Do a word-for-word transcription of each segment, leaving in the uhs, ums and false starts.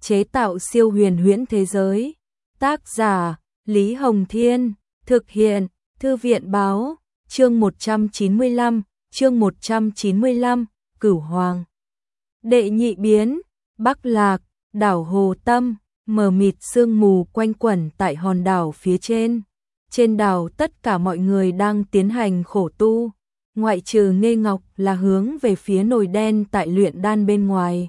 chế tạo siêu huyền huyễn thế giới. Tác giả Lý Hồng Thiên, thực hiện Thư viện Báo, chương một trăm chín mươi lăm, chương một trăm chín mươi lăm, Cửu Hoàng. Đệ nhị biến, Bắc Lạc, đảo Hồ Tâm, mờ mịt sương mù quanh quẩn tại hòn đảo phía trên. Trên đảo tất cả mọi người đang tiến hành khổ tu, ngoại trừ Nghê Ngọc là hướng về phía nồi đen tại luyện đan bên ngoài.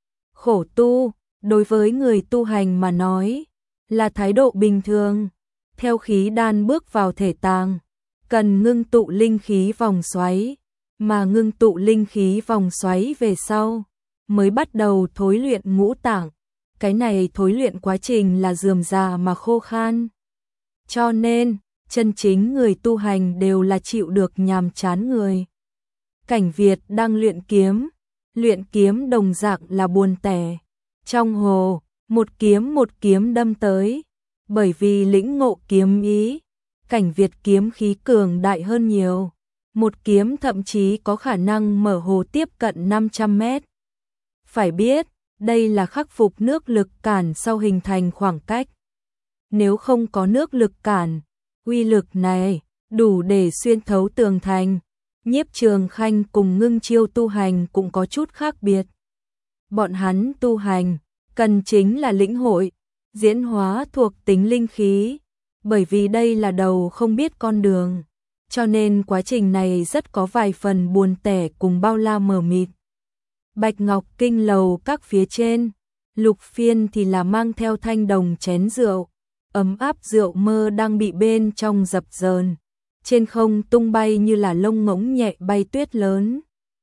Khổ tu, đối với người tu hành mà nói, là thái độ bình thường. Theo khí đan bước vào thể tàng, cần ngưng tụ linh khí vòng xoáy, mà ngưng tụ linh khí vòng xoáy về sau, mới bắt đầu thối luyện ngũ tạng. Cái này thối luyện quá trình là rườm rà mà khô khan. Cho nên, chân chính người tu hành đều là chịu được nhàm chán người. Cảnh Việt đang luyện kiếm, luyện kiếm đồng dạng là buồn tẻ. Trong hồ, một kiếm một kiếm đâm tới, bởi vì lĩnh ngộ kiếm ý, Cảnh Việt kiếm khí cường đại hơn nhiều. Một kiếm thậm chí có khả năng mở hồ tiếp cận năm trăm mét. Phải biết, đây là khắc phục nước lực cản sau hình thành khoảng cách. Nếu không có nước lực cản, uy lực này đủ để xuyên thấu tường thành. Nhiếp Trường Khanh cùng Ngưng Chiêu tu hành cũng có chút khác biệt. Bọn hắn tu hành, cần chính là lĩnh hội, diễn hóa thuộc tính linh khí, bởi vì đây là đầu không biết con đường, cho nên quá trình này rất có vài phần buồn tẻ cùng bao la mờ mịt. Bạch Ngọc Kinh lầu các phía trên, Lục Phiên thì là mang theo thanh đồng chén rượu, ấm áp rượu mơ đang bị bên trong dập dờn, trên không tung bay như là lông ngỗng nhẹ bay tuyết lớn.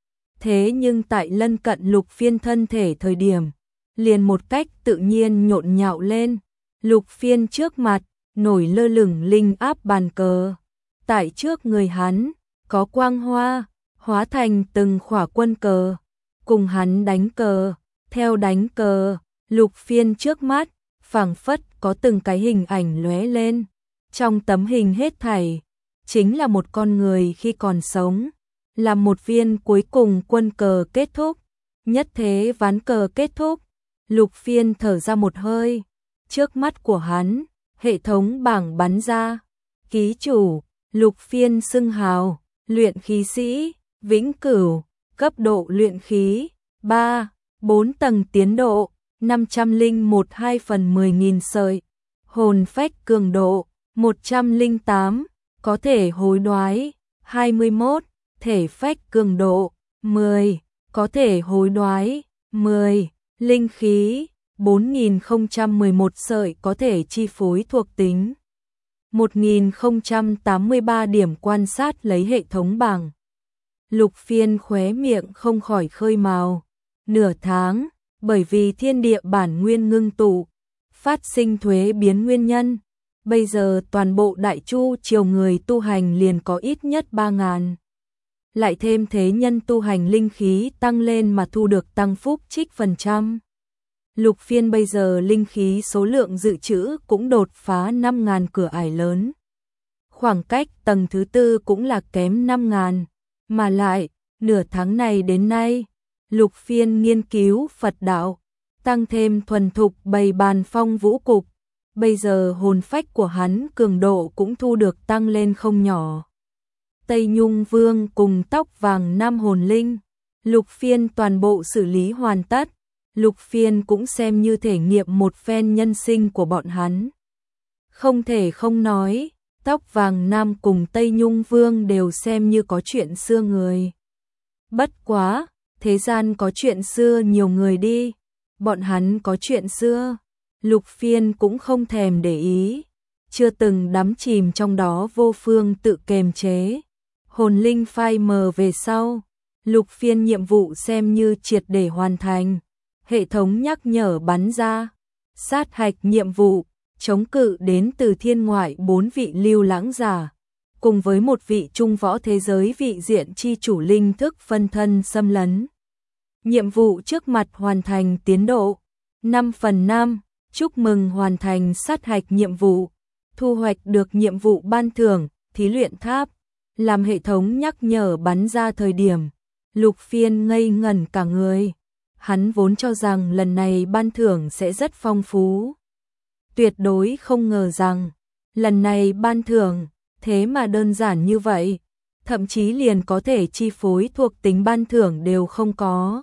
Thế nhưng tại lân cận Lục Phiên thân thể thời điểm, liền một cách tự nhiên nhộn nhạo lên. Lục Phiên trước mặt, nổi lơ lửng linh áp bàn cờ. Tại trước người hắn, có quang hoa, hóa thành từng khỏa quân cờ, cùng hắn đánh cờ. Theo đánh cờ, Lục Phiên trước mắt, phảng phất có từng cái hình ảnh lóe lên. Trong tấm hình hết thảy, chính là một con người khi còn sống, là một viên cuối cùng quân cờ kết thúc, nhất thế ván cờ kết thúc. Lục Phiên thở ra một hơi, trước mắt của hắn, hệ thống bảng bắn ra, ký chủ, Lục Phiên xưng hào, luyện khí sĩ, vĩnh cửu, cấp độ luyện khí, ba, bốn tầng tiến độ, năm trăm lẻ một hai phần mười nghìn sợi, hồn phách cường độ, một trăm lẻ tám, có thể hối đoái, hai mươi mốt, thể phách cường độ, mười, có thể hối đoái, mười, linh khí, bốn nghìn không trăm mười một sợi có thể chi phối thuộc tính, một nghìn không trăm tám mươi ba điểm quan sát lấy hệ thống bảng. Lục Phiên khóe miệng không khỏi khơi mào, nửa tháng, bởi vì thiên địa bản nguyên ngưng tụ, phát sinh thuế biến nguyên nhân, bây giờ toàn bộ Đại Chu triều người tu hành liền có ít nhất ba ngàn. Lại thêm thế nhân tu hành linh khí tăng lên mà thu được tăng phúc trích phần trăm. Lục Phiên bây giờ linh khí số lượng dự trữ cũng đột phá năm ngàn cửa ải lớn. Khoảng cách tầng thứ tư cũng là kém năm ngàn, mà lại, nửa tháng này đến nay, Lục Phiên nghiên cứu Phật đạo, tăng thêm thuần thục bày bàn phong vũ cục, bây giờ hồn phách của hắn cường độ cũng thu được tăng lên không nhỏ. Tây Nhung Vương cùng tóc vàng năm hồn linh, Lục Phiên toàn bộ xử lý hoàn tất. Lục Phiên cũng xem như thể nghiệm một phen nhân sinh của bọn hắn. Không thể không nói, tóc vàng nam cùng Tây Nhung Vương đều xem như có chuyện xưa người. Bất quá, thế gian có chuyện xưa nhiều người đi, bọn hắn có chuyện xưa, Lục Phiên cũng không thèm để ý, chưa từng đắm chìm trong đó vô phương tự kềm chế. Hồn linh phai mờ về sau, Lục Phiên nhiệm vụ xem như triệt để hoàn thành. Hệ thống nhắc nhở bắn ra, sát hạch nhiệm vụ, chống cự đến từ thiên ngoại bốn vị lưu lãng giả, cùng với một vị trung võ thế giới vị diện chi chủ linh thức phân thân xâm lấn. Nhiệm vụ trước mặt hoàn thành tiến độ năm phần năm, chúc mừng hoàn thành sát hạch nhiệm vụ, thu hoạch được nhiệm vụ ban thưởng, thí luyện tháp. Làm hệ thống nhắc nhở bắn ra thời điểm, Lục Phiên ngây ngẩn cả người. Hắn vốn cho rằng lần này ban thưởng sẽ rất phong phú. Tuyệt đối không ngờ rằng, lần này ban thưởng, thế mà đơn giản như vậy, thậm chí liền có thể chi phối thuộc tính ban thưởng đều không có.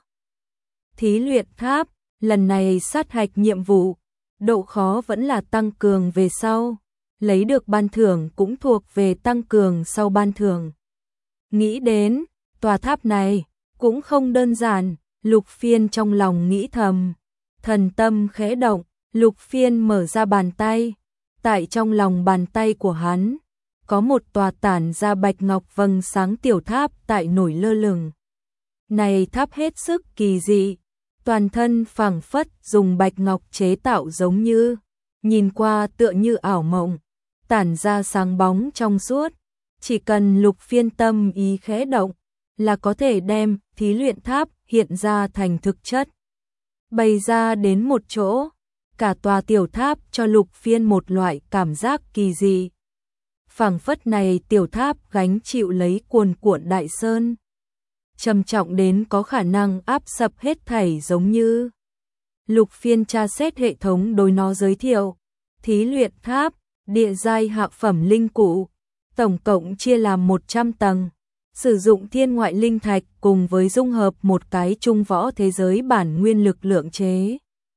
Thí luyện tháp, lần này sát hạch nhiệm vụ, độ khó vẫn là tăng cường về sau, lấy được ban thưởng cũng thuộc về tăng cường sau ban thưởng. Nghĩ đến, tòa tháp này, cũng không đơn giản, Lục Phiên trong lòng nghĩ thầm, thần tâm khẽ động, Lục Phiên mở ra bàn tay, tại trong lòng bàn tay của hắn, có một tòa tản ra bạch ngọc vầng sáng tiểu tháp tại nổi lơ lửng. Này tháp hết sức kỳ dị, toàn thân phẳng phất dùng bạch ngọc chế tạo giống như, nhìn qua tựa như ảo mộng, tản ra sáng bóng trong suốt, chỉ cần Lục Phiên tâm ý khẽ động, là có thể đem thí luyện tháp hiện ra thành thực chất. Bày ra đến một chỗ, cả tòa tiểu tháp cho Lục Phiên một loại cảm giác kỳ dị. Phảng phất này tiểu tháp gánh chịu lấy cuồn cuộn đại sơn, trầm trọng đến có khả năng áp sập hết thảy giống như. Lục Phiên tra xét hệ thống đối nó giới thiệu, thí luyện tháp, địa giai hạ phẩm linh cụ, tổng cộng chia làm một trăm tầng, sử dụng thiên ngoại linh thạch cùng với dung hợp một cái trung võ thế giới bản nguyên lực lượng chế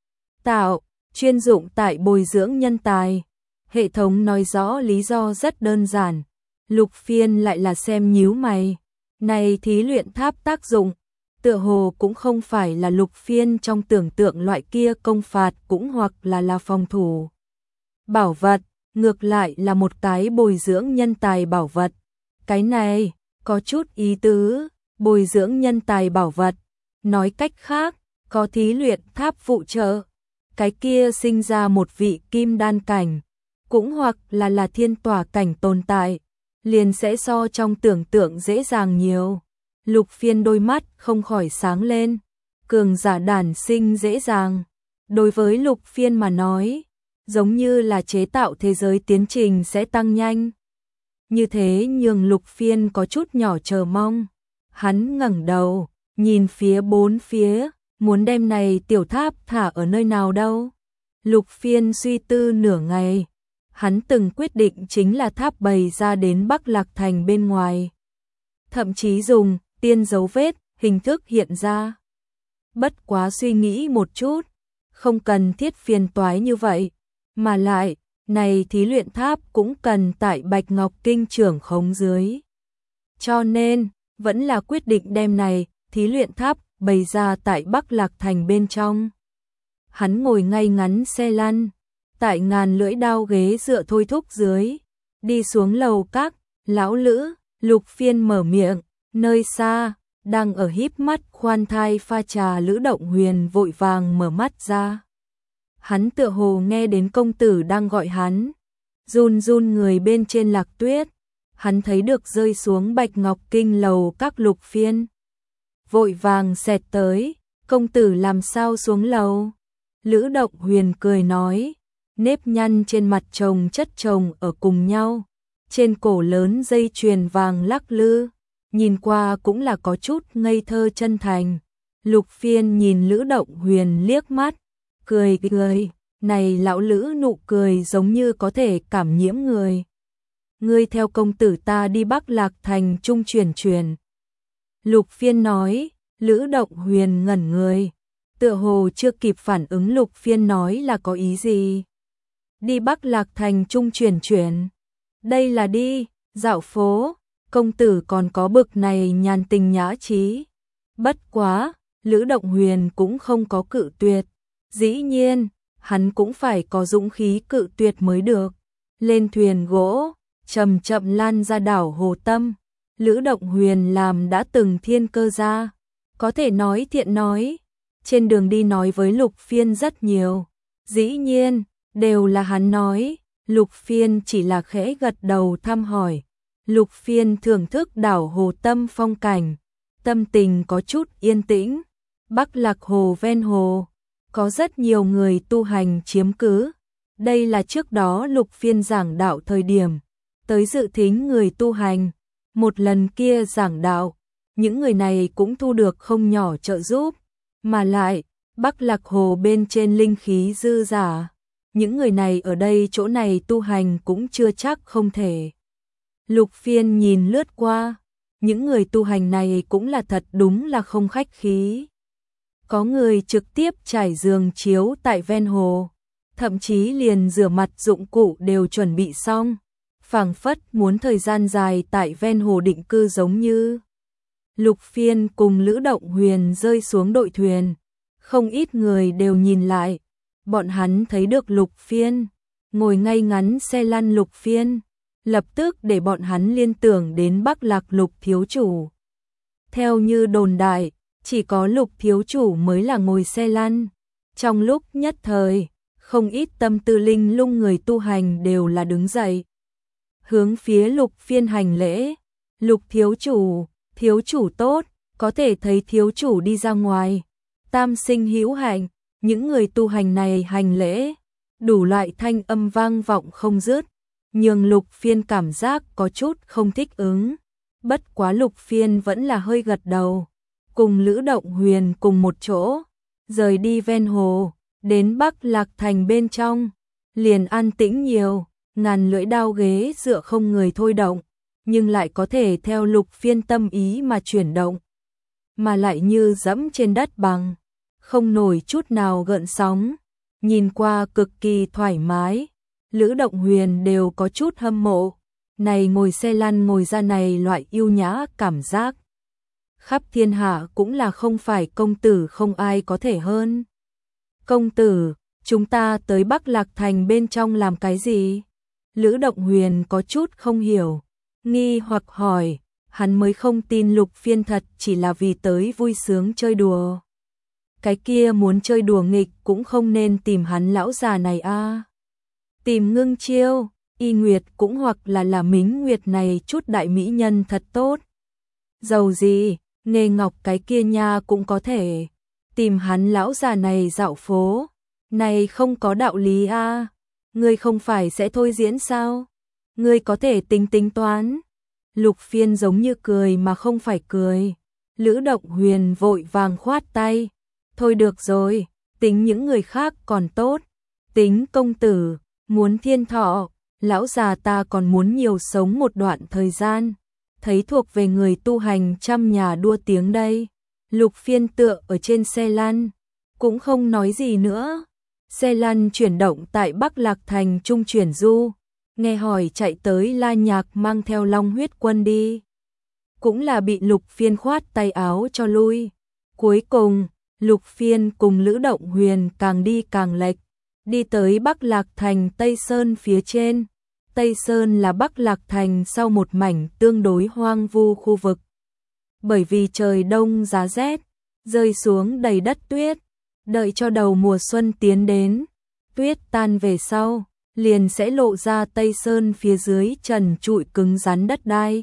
tạo, chuyên dụng tại bồi dưỡng nhân tài. Hệ thống nói rõ lý do rất đơn giản, Lục Phiên lại là xem nhíu mày. Này thí luyện tháp tác dụng, tựa hồ cũng không phải là Lục Phiên trong tưởng tượng loại kia công phạt cũng hoặc là là phòng thủ. Bảo vật, ngược lại là một cái bồi dưỡng nhân tài bảo vật. Cái này, có chút ý tứ, bồi dưỡng nhân tài bảo vật. Nói cách khác, có thí luyện tháp phụ trợ. Cái kia sinh ra một vị kim đan cảnh, cũng hoặc là là thiên tỏa cảnh tồn tại, liền sẽ so trong tưởng tượng dễ dàng nhiều. Lục Phiên đôi mắt không khỏi sáng lên, cường giả đản sinh dễ dàng. Đối với Lục Phiên mà nói, giống như là chế tạo thế giới tiến trình sẽ tăng nhanh. Như thế nhường Lục Phiên có chút nhỏ chờ mong. Hắn ngẩng đầu, nhìn phía bốn phía, muốn đem này tiểu tháp thả ở nơi nào đâu. Lục Phiên suy tư nửa ngày, hắn từng quyết định chính là tháp bày ra đến Bắc Lạc Thành bên ngoài. Thậm chí dùng tiên dấu vết, hình thức hiện ra. Bất quá suy nghĩ một chút, không cần thiết phiền toái như vậy, mà lại, này thí luyện tháp cũng cần tại Bạch Ngọc Kinh trưởng khống dưới. Cho nên, vẫn là quyết định đem này, thí luyện tháp, bày ra tại Bắc Lạc Thành bên trong. Hắn ngồi ngay ngắn xe lăn, tại ngàn lưỡi đao ghế dựa thôi thúc dưới, đi xuống lầu các, lão lữ, Lục Phiên mở miệng, nơi xa, đang ở híp mắt khoan thai pha trà Lữ Động Huyền vội vàng mở mắt ra. Hắn tựa hồ nghe đến công tử đang gọi hắn, run run người bên trên Lạc Tuyết, hắn thấy được rơi xuống Bạch Ngọc Kinh lầu các Lục Phiên. Vội vàng xẹt tới, công tử làm sao xuống lầu? Lữ Động Huyền cười nói, nếp nhăn trên mặt chồng chất chồng ở cùng nhau, trên cổ lớn dây chuyền vàng lắc lư, nhìn qua cũng là có chút ngây thơ chân thành. Lục Phiên nhìn Lữ Động Huyền liếc mắt, cười cười, này lão Lữ nụ cười giống như có thể cảm nhiễm người. Ngươi theo công tử ta đi Bắc Lạc Thành trung chuyển chuyển. Lục Phiên nói, Lữ Động Huyền ngẩn người, tựa hồ chưa kịp phản ứng Lục Phiên nói là có ý gì. Đi Bắc Lạc Thành trung chuyển chuyển, đây là đi, dạo phố, công tử còn có bực này nhàn tình nhã trí. Bất quá, Lữ Động Huyền cũng không có cự tuyệt, dĩ nhiên, hắn cũng phải có dũng khí cự tuyệt mới được. Lên thuyền gỗ, chậm chậm lan ra đảo Hồ Tâm. Lữ Động Huyền làm đã từng thiên cơ gia, có thể nói thiện nói, trên đường đi nói với Lục Phiên rất nhiều, dĩ nhiên, đều là hắn nói, Lục Phiên chỉ là khẽ gật đầu thăm hỏi. Lục Phiên thưởng thức đảo Hồ Tâm phong cảnh, tâm tình có chút yên tĩnh. Bắc Lạc Hồ ven hồ, có rất nhiều người tu hành chiếm cứ, đây là trước đó Lục Phiên giảng đạo thời điểm, tới dự thính người tu hành. Một lần kia giảng đạo, những người này cũng thu được không nhỏ trợ giúp, Mà lại, Bắc Lạc Hồ bên trên linh khí dư dả, những người này ở đây chỗ này tu hành cũng chưa chắc không thể. Lục Phiên nhìn lướt qua, những người tu hành này cũng là thật đúng là không khách khí. Có người trực tiếp trải giường chiếu tại ven hồ, thậm chí liền rửa mặt dụng cụ đều chuẩn bị xong, phảng phất muốn thời gian dài tại ven hồ định cư giống như. Lục Phiên cùng Lữ Động Huyền rơi xuống đội thuyền, không ít người đều nhìn lại, bọn hắn thấy được Lục Phiên, ngồi ngay ngắn xe lăn Lục Phiên, lập tức để bọn hắn liên tưởng đến Bắc Lạc Lục thiếu chủ. Theo như đồn đại, chỉ có Lục thiếu chủ mới là ngồi xe lăn. Trong lúc nhất thời, không ít tâm tư linh lung người tu hành đều là đứng dậy. Hướng phía Lục Phiên hành lễ. Lục thiếu chủ, thiếu chủ tốt, có thể thấy thiếu chủ đi ra ngoài. Tam sinh hữu hạnh, những người tu hành này hành lễ. Đủ loại thanh âm vang vọng không dứt, nhưng Lục Phiên cảm giác có chút không thích ứng. Bất quá Lục Phiên vẫn là hơi gật đầu. Cùng Lữ Động Huyền cùng một chỗ, rời đi ven hồ, đến Bắc Lạc Thành bên trong, liền an tĩnh nhiều, ngàn lưỡi đao ghế dựa không người thôi động, nhưng lại có thể theo Lục Phiên tâm ý mà chuyển động, mà lại như dẫm trên đất bằng, không nổi chút nào gợn sóng, nhìn qua cực kỳ thoải mái. Lữ Động Huyền đều có chút hâm mộ, này ngồi xe lăn ngồi ra này loại yêu nhã cảm giác. Khắp thiên hạ cũng là không phải công tử không ai có thể hơn. Công tử, chúng ta tới Bắc Lạc Thành bên trong làm cái gì? Lữ Động Huyền có chút không hiểu, nghi hoặc hỏi, hắn mới không tin Lục Phiên thật chỉ là vì tới vui sướng chơi đùa. Cái kia muốn chơi đùa nghịch cũng không nên tìm hắn lão già này a. Tìm Ngưng Chiêu, Y Nguyệt cũng hoặc là là Mính Nguyệt này chút đại mỹ nhân thật tốt. Dầu gì, Nghê Ngọc cái kia nha cũng có thể. Tìm hắn lão già này dạo phố. Này không có đạo lý a. Ngươi không phải sẽ thôi diễn sao? Ngươi có thể tính tính toán. Lục Phiên giống như cười mà không phải cười. Lữ Động Huyền vội vàng khoát tay. Thôi được rồi, tính những người khác còn tốt. Tính công tử, muốn thiên thọ, lão già ta còn muốn nhiều sống một đoạn thời gian. Thấy thuộc về người tu hành trăm nhà đua tiếng đây. Lục Phiên tựa ở trên xe lăn, cũng không nói gì nữa. Xe lăn chuyển động tại Bắc Lạc Thành trung chuyển du, nghe hỏi chạy tới La Nhạc mang theo Long Huyết Quân đi. Cũng là bị Lục Phiên khoát tay áo cho lui. Cuối cùng, Lục Phiên cùng Lữ Động Huyền càng đi càng lệch, đi tới Bắc Lạc Thành Tây Sơn phía trên. Tây Sơn là Bắc Lạc Thành sau một mảnh tương đối hoang vu khu vực. Bởi vì trời đông giá rét, rơi xuống đầy đất tuyết, đợi cho đầu mùa xuân tiến đến, tuyết tan về sau, liền sẽ lộ ra Tây Sơn phía dưới trần trụi cứng rắn đất đai.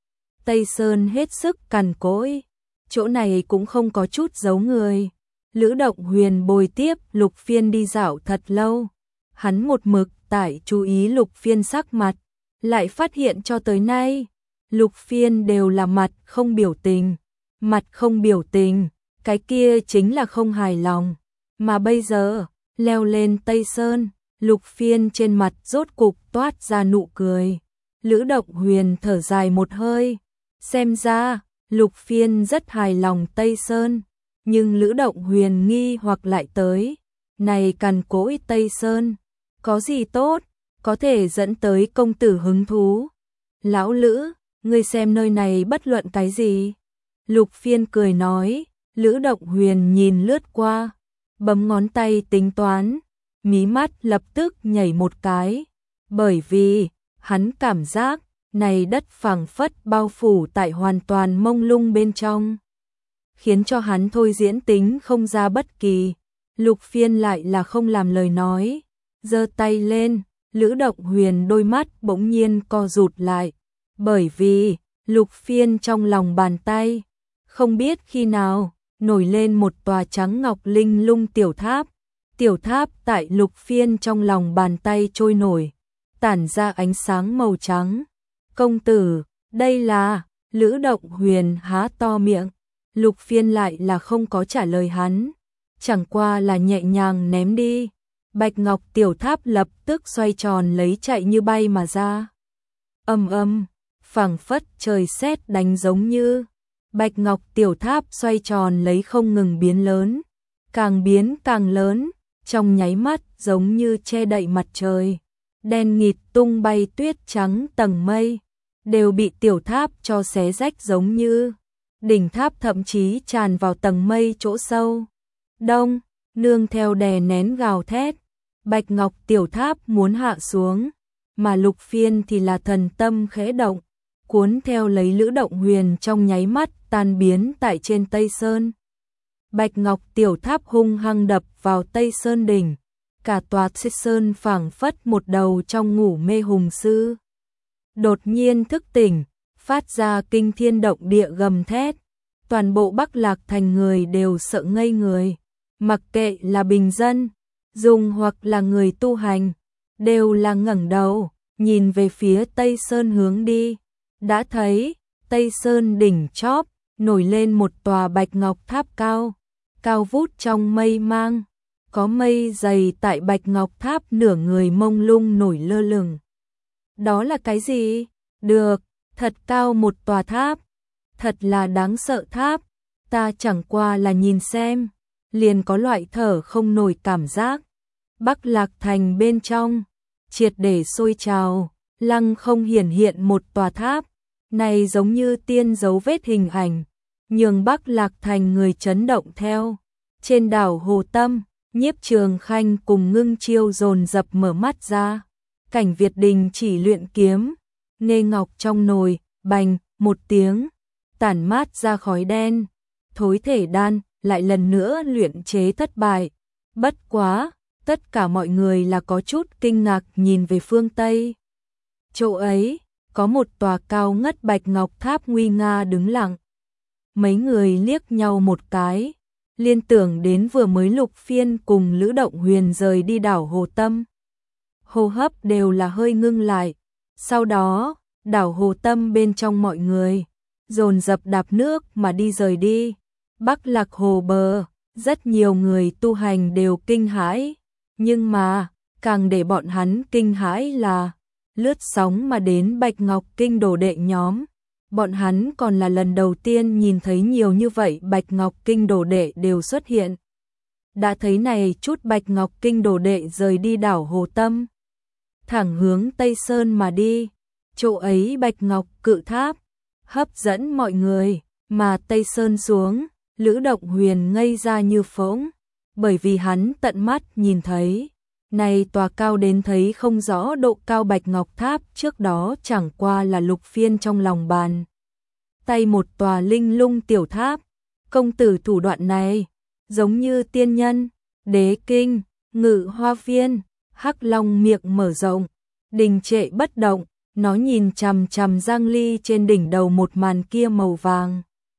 Tây Sơn hết sức cằn cỗi, chỗ này cũng không có chút giấu người. Lữ Động Huyền bồi tiếp Lục Phiên đi dạo thật lâu, hắn một mực tại chú ý Lục Phiên sắc mặt, lại phát hiện cho tới nay, Lục Phiên đều là mặt không biểu tình, mặt không biểu tình, cái kia chính là không hài lòng. Mà bây giờ, leo lên Tây Sơn, Lục Phiên trên mặt rốt cục toát ra nụ cười. Lữ Động Huyền thở dài một hơi, xem ra, Lục Phiên rất hài lòng Tây Sơn, nhưng Lữ Động Huyền nghi hoặc lại tới, này cằn cỗi Tây Sơn, có gì tốt, có thể dẫn tới công tử hứng thú. Lão Lữ, ngươi xem nơi này bất luận cái gì? Lục Phiên cười nói. Lữ Động Huyền nhìn lướt qua, bấm ngón tay tính toán, mí mắt lập tức nhảy một cái, bởi vì hắn cảm giác này đất phẳng phất bao phủ tại hoàn toàn mông lung bên trong, khiến cho hắn thôi diễn tính không ra bất kỳ. Lục Phiên lại là không làm lời nói, giơ tay lên, Lữ Động Huyền đôi mắt bỗng nhiên co rụt lại, bởi vì Lục Phiên trong lòng bàn tay, không biết khi nào nổi lên một tòa trắng ngọc linh lung tiểu tháp. Tiểu tháp tại Lục Phiên trong lòng bàn tay trôi nổi, tản ra ánh sáng màu trắng. Công tử, đây là... Lữ Động Huyền há to miệng, Lục Phiên lại là không có trả lời hắn, chẳng qua là nhẹ nhàng ném đi. Bạch ngọc tiểu tháp lập tức xoay tròn lấy chạy như bay mà ra. Âm âm, phảng phất trời sét đánh giống như. Bạch ngọc tiểu tháp xoay tròn lấy không ngừng biến lớn, càng biến càng lớn, trong nháy mắt giống như che đậy mặt trời. Đen nghịt tung bay tuyết trắng tầng mây, đều bị tiểu tháp cho xé rách giống như. Đỉnh tháp thậm chí tràn vào tầng mây chỗ sâu. Đông, nương theo đè nén gào thét, Bạch ngọc tiểu tháp muốn hạ xuống, mà Lục Phiên thì là thần tâm khẽ động, cuốn theo lấy Lữ Động Huyền trong nháy mắt tan biến tại trên Tây Sơn. Bạch ngọc tiểu tháp hung hăng đập vào Tây Sơn đỉnh, cả tòa Sơn phảng phất một đầu trong ngủ mê hùng sư. Đột nhiên thức tỉnh, phát ra kinh thiên động địa gầm thét, toàn bộ Bắc Lạc Thành người đều sợ ngây người, mặc kệ là bình dân, dùng hoặc là người tu hành, đều là ngẩng đầu, nhìn về phía Tây Sơn hướng đi, đã thấy Tây Sơn đỉnh chóp nổi lên một tòa bạch ngọc tháp cao, cao vút trong mây mang, có mây dày tại bạch ngọc tháp nửa người mông lung nổi lơ lửng. Đó là cái gì? Được, thật cao một tòa tháp, thật là đáng sợ tháp, ta chẳng qua là nhìn xem, liền có loại thở không nổi cảm giác. Bắc Lạc Thành bên trong, triệt để sôi trào, lăng không hiển hiện một tòa tháp, này giống như tiên dấu vết hình ảnh, nhường Bắc Lạc Thành người chấn động theo. Trên đảo Hồ Tâm, Nhiếp Trường Khanh cùng Ngưng Chiêu dồn dập mở mắt ra, Cảnh Việt Đình chỉ luyện kiếm, nghê ngọc trong nồi, bành, một tiếng, tản mát ra khói đen, thối thể đan, lại lần nữa luyện chế thất bại. Bất quá, tất cả mọi người là có chút kinh ngạc nhìn về phương Tây. Chỗ ấy, có một tòa cao ngất bạch ngọc tháp nguy nga đứng lặng. Mấy người liếc nhau một cái, liên tưởng đến vừa mới Lục Phiên cùng Lữ Động Huyền rời đi đảo Hồ Tâm. Hô hấp đều là hơi ngưng lại, sau đó, đảo Hồ Tâm bên trong mọi người, dồn dập đạp nước mà đi rời đi. Bắc Lạc Hồ bờ, rất nhiều người tu hành đều kinh hãi, nhưng mà, càng để bọn hắn kinh hãi là, lướt sóng mà đến Bạch Ngọc Kinh đồ đệ nhóm. Bọn hắn còn là lần đầu tiên nhìn thấy nhiều như vậy Bạch Ngọc Kinh đồ đệ đều xuất hiện. Đã thấy này chút Bạch Ngọc Kinh đồ đệ rời đi đảo Hồ Tâm, thẳng hướng Tây Sơn mà đi, chỗ ấy Bạch Ngọc cự tháp, hấp dẫn mọi người, mà Tây Sơn xuống, Lữ Động Huyền ngây ra như phỗng, bởi vì hắn tận mắt nhìn thấy, này tòa cao đến thấy không rõ độ cao Bạch Ngọc Tháp trước đó chẳng qua là Lục Phiên trong lòng bàn. Tay một tòa linh lung tiểu tháp, công tử thủ đoạn này, giống như tiên nhân, đế kinh, ngự hoa viên, hắc long miệng mở rộng, đình trệ bất động, nó nhìn chằm chằm Giang Ly trên đỉnh đầu một màn kia màu vàng.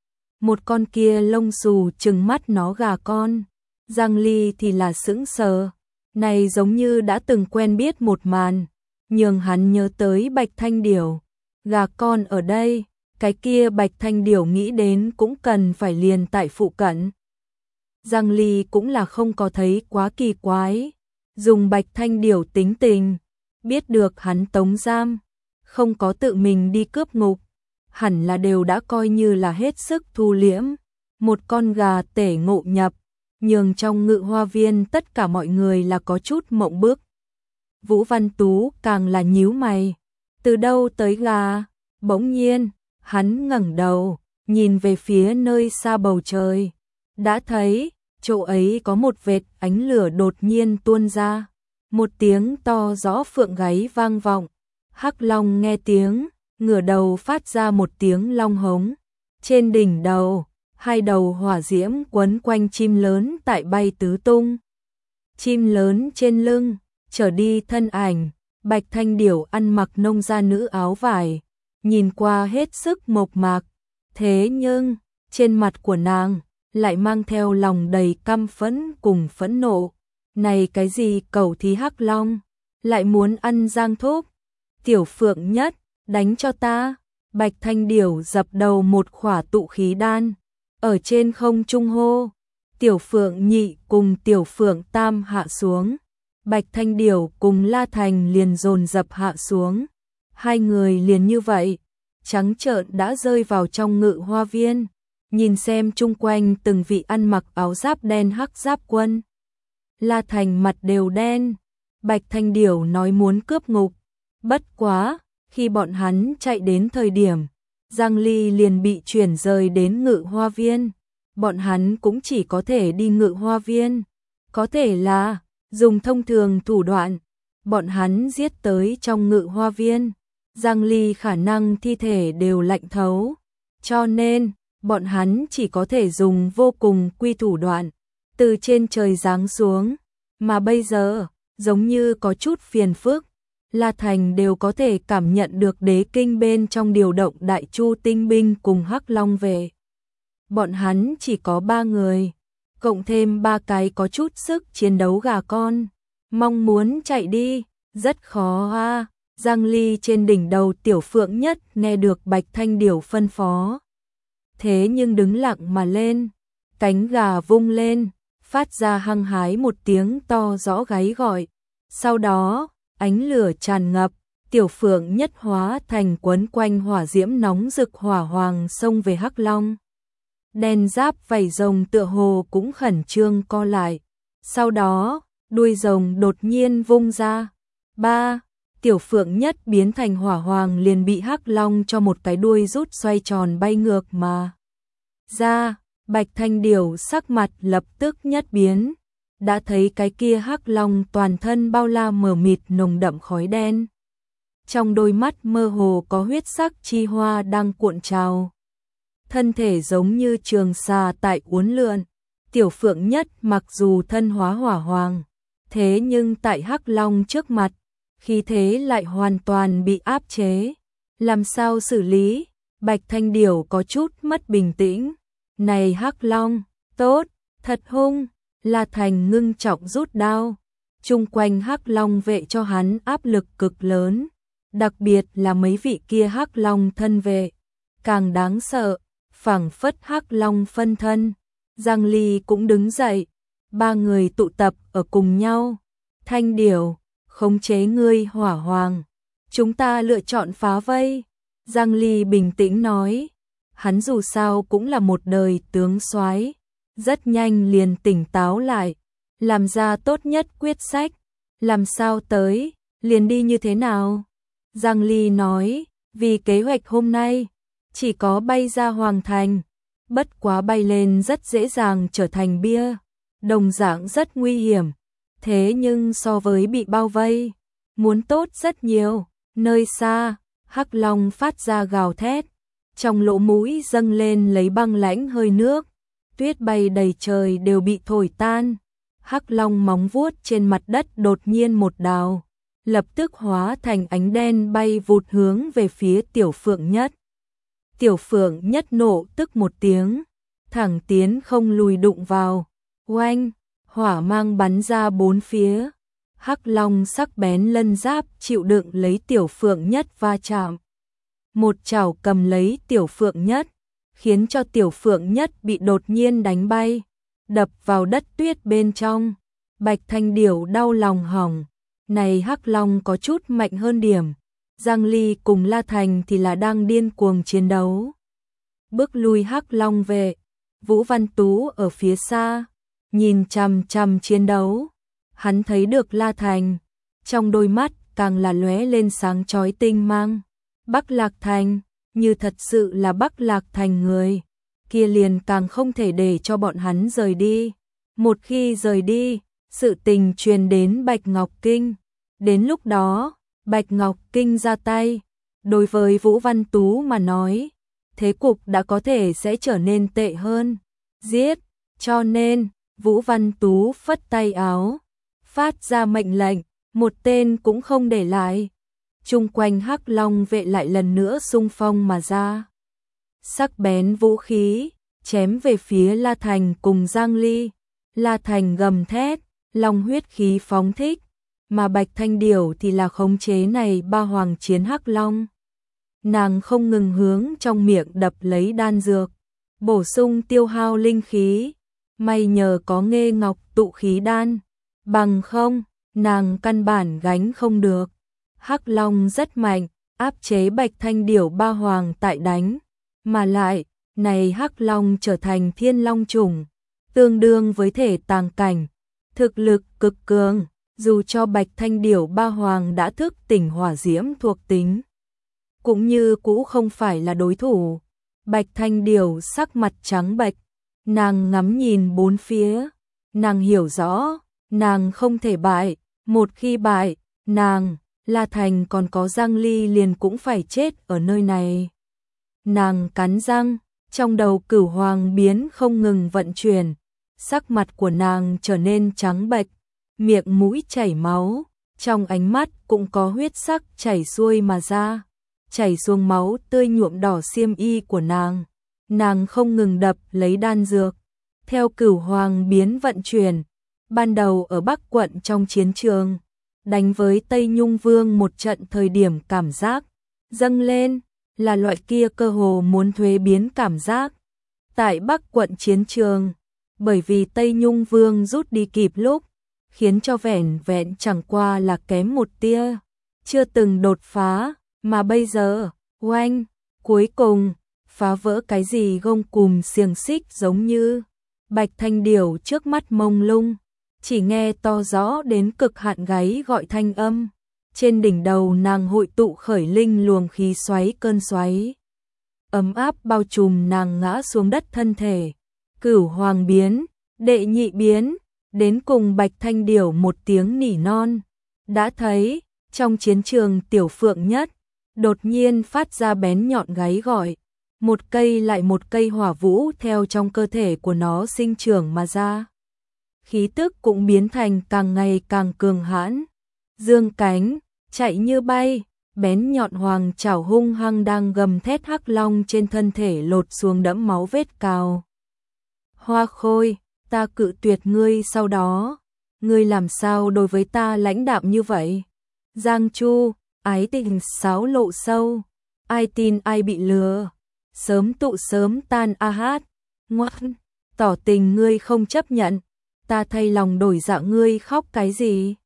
Một con kia lông xù trừng mắt nó gà con, Giang Ly thì là sững sờ, này giống như đã từng quen biết một màn, nhường hắn nhớ tới Bạch Thanh Điểu, gà con ở đây, cái kia Bạch Thanh Điểu nghĩ đến cũng cần phải liền tại phụ cận. Giang Ly cũng là không có thấy quá kỳ quái, dùng Bạch Thanh Điểu tính tình, biết được hắn tống giam, không có tự mình đi cướp ngục, hẳn là đều đã coi như là hết sức thu liễm, một con gà tể ngộ nhập, nhường trong ngự hoa viên tất cả mọi người là có chút mộng bức. Vũ Văn Tú càng là nhíu mày, từ đâu tới gà, bỗng nhiên, hắn ngẩng đầu, nhìn về phía nơi xa bầu trời, đã thấy, chỗ ấy có một vệt ánh lửa đột nhiên tuôn ra, một tiếng to rõ phượng gáy vang vọng, hắc long nghe tiếng, ngửa đầu phát ra một tiếng long hống, trên đỉnh đầu, hai đầu hỏa diễm quấn quanh chim lớn tại bay tứ tung. Chim lớn trên lưng, trở đi thân ảnh, Bạch Thanh Điểu ăn mặc nông gia nữ áo vải, nhìn qua hết sức mộc mạc, thế nhưng, trên mặt của nàng, lại mang theo lòng đầy căm phẫn cùng phẫn nộ. Này cái gì cầu thí hắc long, lại muốn ăn Giang Thúc, tiểu phượng nhất, đánh cho ta. Bạch Thanh Điểu dập đầu một khỏa tụ khí đan, ở trên không trung hô. Tiểu Phượng Nhị cùng Tiểu Phượng Tam hạ xuống, Bạch Thanh Điểu cùng La Thành liền dồn dập hạ xuống. Hai người liền như vậy, trắng trợn đã rơi vào trong Ngự Hoa Viên, nhìn xem chung quanh từng vị ăn mặc áo giáp đen hắc giáp quân. La Thành mặt đều đen, Bạch Thanh Điểu nói muốn cướp ngục, bất quá, khi bọn hắn chạy đến thời điểm, Giang Ly liền bị chuyển rời đến Ngự Hoa Viên, bọn hắn cũng chỉ có thể đi Ngự Hoa Viên, có thể là dùng thông thường thủ đoạn, bọn hắn giết tới trong Ngự Hoa Viên, Giang Ly khả năng thi thể đều lạnh thấu, cho nên bọn hắn chỉ có thể dùng vô cùng quy thủ đoạn, từ trên trời giáng xuống, mà bây giờ, giống như có chút phiền phức, La Thành đều có thể cảm nhận được đế kinh bên trong điều động Đại Chu tinh binh cùng Hắc Long về. Bọn hắn chỉ có ba người, cộng thêm ba cái có chút sức chiến đấu gà con, mong muốn chạy đi, rất khó a. Giang Ly trên đỉnh đầu Tiểu Phượng Nhất nghe được Bạch Thanh Điểu phân phó. Thế nhưng đứng lặng mà lên, cánh gà vung lên, phát ra hăng hái một tiếng to rõ gáy gọi. Sau đó, ánh lửa tràn ngập, Tiểu Phượng Nhất hóa thành quấn quanh hỏa diễm nóng rực hỏa hoàng xông về Hắc Long. Đen giáp vảy rồng tựa hồ cũng khẩn trương co lại. Sau đó, đuôi rồng đột nhiên vung ra. Ba, Tiểu Phượng Nhất biến thành hỏa hoàng liền bị Hắc Long cho một cái đuôi rút xoay tròn bay ngược mà ra. Bạch Thanh Điểu sắc mặt lập tức nhất biến, đã thấy cái kia Hắc Long toàn thân bao la mờ mịt nồng đậm khói đen. Trong đôi mắt mơ hồ có huyết sắc chi hoa đang cuộn trào. Thân thể giống như trường xà tại uốn lượn. Tiểu Phượng Nhất mặc dù thân hóa hỏa hoàng, thế nhưng tại Hắc Long trước mặt, khí thế lại hoàn toàn bị áp chế. Làm sao xử lý? Bạch Thanh Điểu có chút mất bình tĩnh. Này Hắc Long, tốt, thật hung. La Thành ngưng trọng rút đao. Chung quanh Hắc Long vệ cho hắn áp lực cực lớn. Đặc biệt là mấy vị kia Hắc Long thân vệ. Càng đáng sợ, phảng phất Hắc Long phân thân. Giang Ly cũng đứng dậy. Ba người tụ tập ở cùng nhau. Thanh Điểu, khống chế ngươi hỏa hoàng. Chúng ta lựa chọn phá vây. Giang Ly bình tĩnh nói. Hắn dù sao cũng là một đời tướng soái, rất nhanh liền tỉnh táo lại, làm ra tốt nhất quyết sách, làm sao tới, liền đi như thế nào. Giang Ly nói, vì kế hoạch hôm nay, chỉ có bay ra hoàng thành, bất quá bay lên rất dễ dàng trở thành bia, đồng dạng rất nguy hiểm, thế nhưng so với bị bao vây, muốn tốt rất nhiều. Nơi xa, Hắc Long phát ra gào thét, trong lỗ mũi dâng lên lấy băng lãnh hơi nước, tuyết bay đầy trời đều bị thổi tan. Hắc Long móng vuốt trên mặt đất đột nhiên một đào, lập tức hóa thành ánh đen bay vụt hướng về phía Tiểu Phượng Nhất. Tiểu Phượng Nhất nộ tức một tiếng, thẳng tiến không lùi đụng vào, oanh, hỏa mang bắn ra bốn phía. Hắc Long sắc bén lân giáp chịu đựng lấy Tiểu Phượng Nhất va chạm. Một chảo cầm lấy Tiểu Phượng Nhất, khiến cho Tiểu Phượng Nhất bị đột nhiên đánh bay, đập vào đất tuyết bên trong. Bạch Thanh Điểu đau lòng hỏng, này Hắc Long có chút mạnh hơn điểm. Giang Ly cùng La Thành thì là đang điên cuồng chiến đấu. Bước lui Hắc Long về, Vũ Văn Tú ở phía xa, nhìn chằm chằm chiến đấu. Hắn thấy được La Thành, trong đôi mắt càng là lóe lên sáng chói tinh mang. Bắc Lạc Thành, như thật sự là Bắc Lạc Thành người, kia liền càng không thể để cho bọn hắn rời đi. Một khi rời đi, sự tình truyền đến Bạch Ngọc Kinh. Đến lúc đó, Bạch Ngọc Kinh ra tay, đối với Vũ Văn Tú mà nói, thế cục đã có thể sẽ trở nên tệ hơn. Giết, cho nên, Vũ Văn Tú phất tay áo, phát ra mệnh lệnh, một tên cũng không để lại. Chung quanh Hắc Long vệ lại lần nữa xung phong mà ra. Sắc bén vũ khí, chém về phía La Thành cùng Giang Ly. La Thành gầm thét, long huyết khí phóng thích, mà Bạch Thanh Điểu thì là khống chế này ba hoàng chiến Hắc Long. Nàng không ngừng hướng trong miệng đập lấy đan dược. bổ sung tiêu hao linh khí. May nhờ có Nghê Ngọc tụ khí đan, bằng không, nàng căn bản gánh không được. Hắc Long rất mạnh, áp chế Bạch Thanh Điểu ba hoàng tại đánh, mà lại, này Hắc Long trở thành thiên long chủng, tương đương với thể tàng cảnh, thực lực cực cường, dù cho Bạch Thanh Điểu ba hoàng đã thức tỉnh hỏa diễm thuộc tính, cũng như cũ không phải là đối thủ. Bạch Thanh Điểu sắc mặt trắng bệch, nàng ngắm nhìn bốn phía, nàng hiểu rõ, nàng không thể bại, một khi bại, nàng, La Thành còn có Giang Ly liền cũng phải chết ở nơi này. Nàng cắn răng, trong đầu Cửu Hoàng biến không ngừng vận chuyển, sắc mặt của nàng trở nên trắng bệch, miệng mũi chảy máu, trong ánh mắt cũng có huyết sắc chảy xuôi mà ra, chảy xuống máu tươi nhuộm đỏ xiêm y của nàng. Nàng không ngừng đập lấy đan dược, theo Cửu Hoàng biến vận chuyển, ban đầu ở Bắc quận trong chiến trường, đánh với Tây Nhung Vương một trận thời điểm cảm giác dâng lên, là loại kia cơ hồ muốn thuế biến cảm giác. Tại Bắc quận chiến trường, bởi vì Tây Nhung Vương rút đi kịp lúc, khiến cho vẻn vẹn chẳng qua là kém một tia, chưa từng đột phá, mà bây giờ, oanh, cuối cùng, phá vỡ cái gì gông cùm xiềng xích giống như Bạch Thanh Điểu trước mắt mông lung, chỉ nghe to rõ đến cực hạn gáy gọi thanh âm, trên đỉnh đầu nàng hội tụ khởi linh luồng khí xoáy cơn xoáy, ấm áp bao trùm nàng ngã xuống đất thân thể. Cửu Hoàng biến, đệ nhị biến, đến cùng Bạch Thanh Điểu một tiếng nỉ non, đã thấy, trong chiến trường Tiểu Phượng Nhất, đột nhiên phát ra bén nhọn gáy gọi, một cây lại một cây hỏa vũ theo trong cơ thể của nó sinh trưởng mà ra. Khí tức cũng biến thành càng ngày càng cường hãn, dương cánh, chạy như bay, bén nhọn hoàng chảo hung hăng đang gầm thét Hắc Long trên thân thể lột xuống đẫm máu vết cào. Hoa Khôi, ta cự tuyệt ngươi sau đó, ngươi làm sao đối với ta lãnh đạm như vậy? Giang Chu, ái tình sáo lộ sâu, ai tin ai bị lừa, sớm tụ sớm tan a hát, ngoan, tỏ tình ngươi không chấp nhận, ta thay lòng đổi dạ ngươi khóc cái gì?